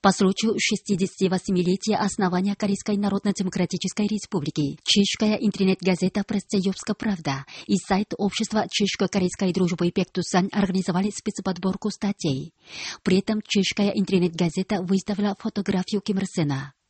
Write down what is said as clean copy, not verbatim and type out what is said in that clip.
По случаю 68-летия основания Корейской Народно-Демократической Республики, чешская интернет-газета «Пресс-Цаевская правда» и сайт общества чешско-корейской дружбы «Пектусан» организовали спецподборку статей. При этом чешская интернет-газета выставила фотографию Ким Ир Сена.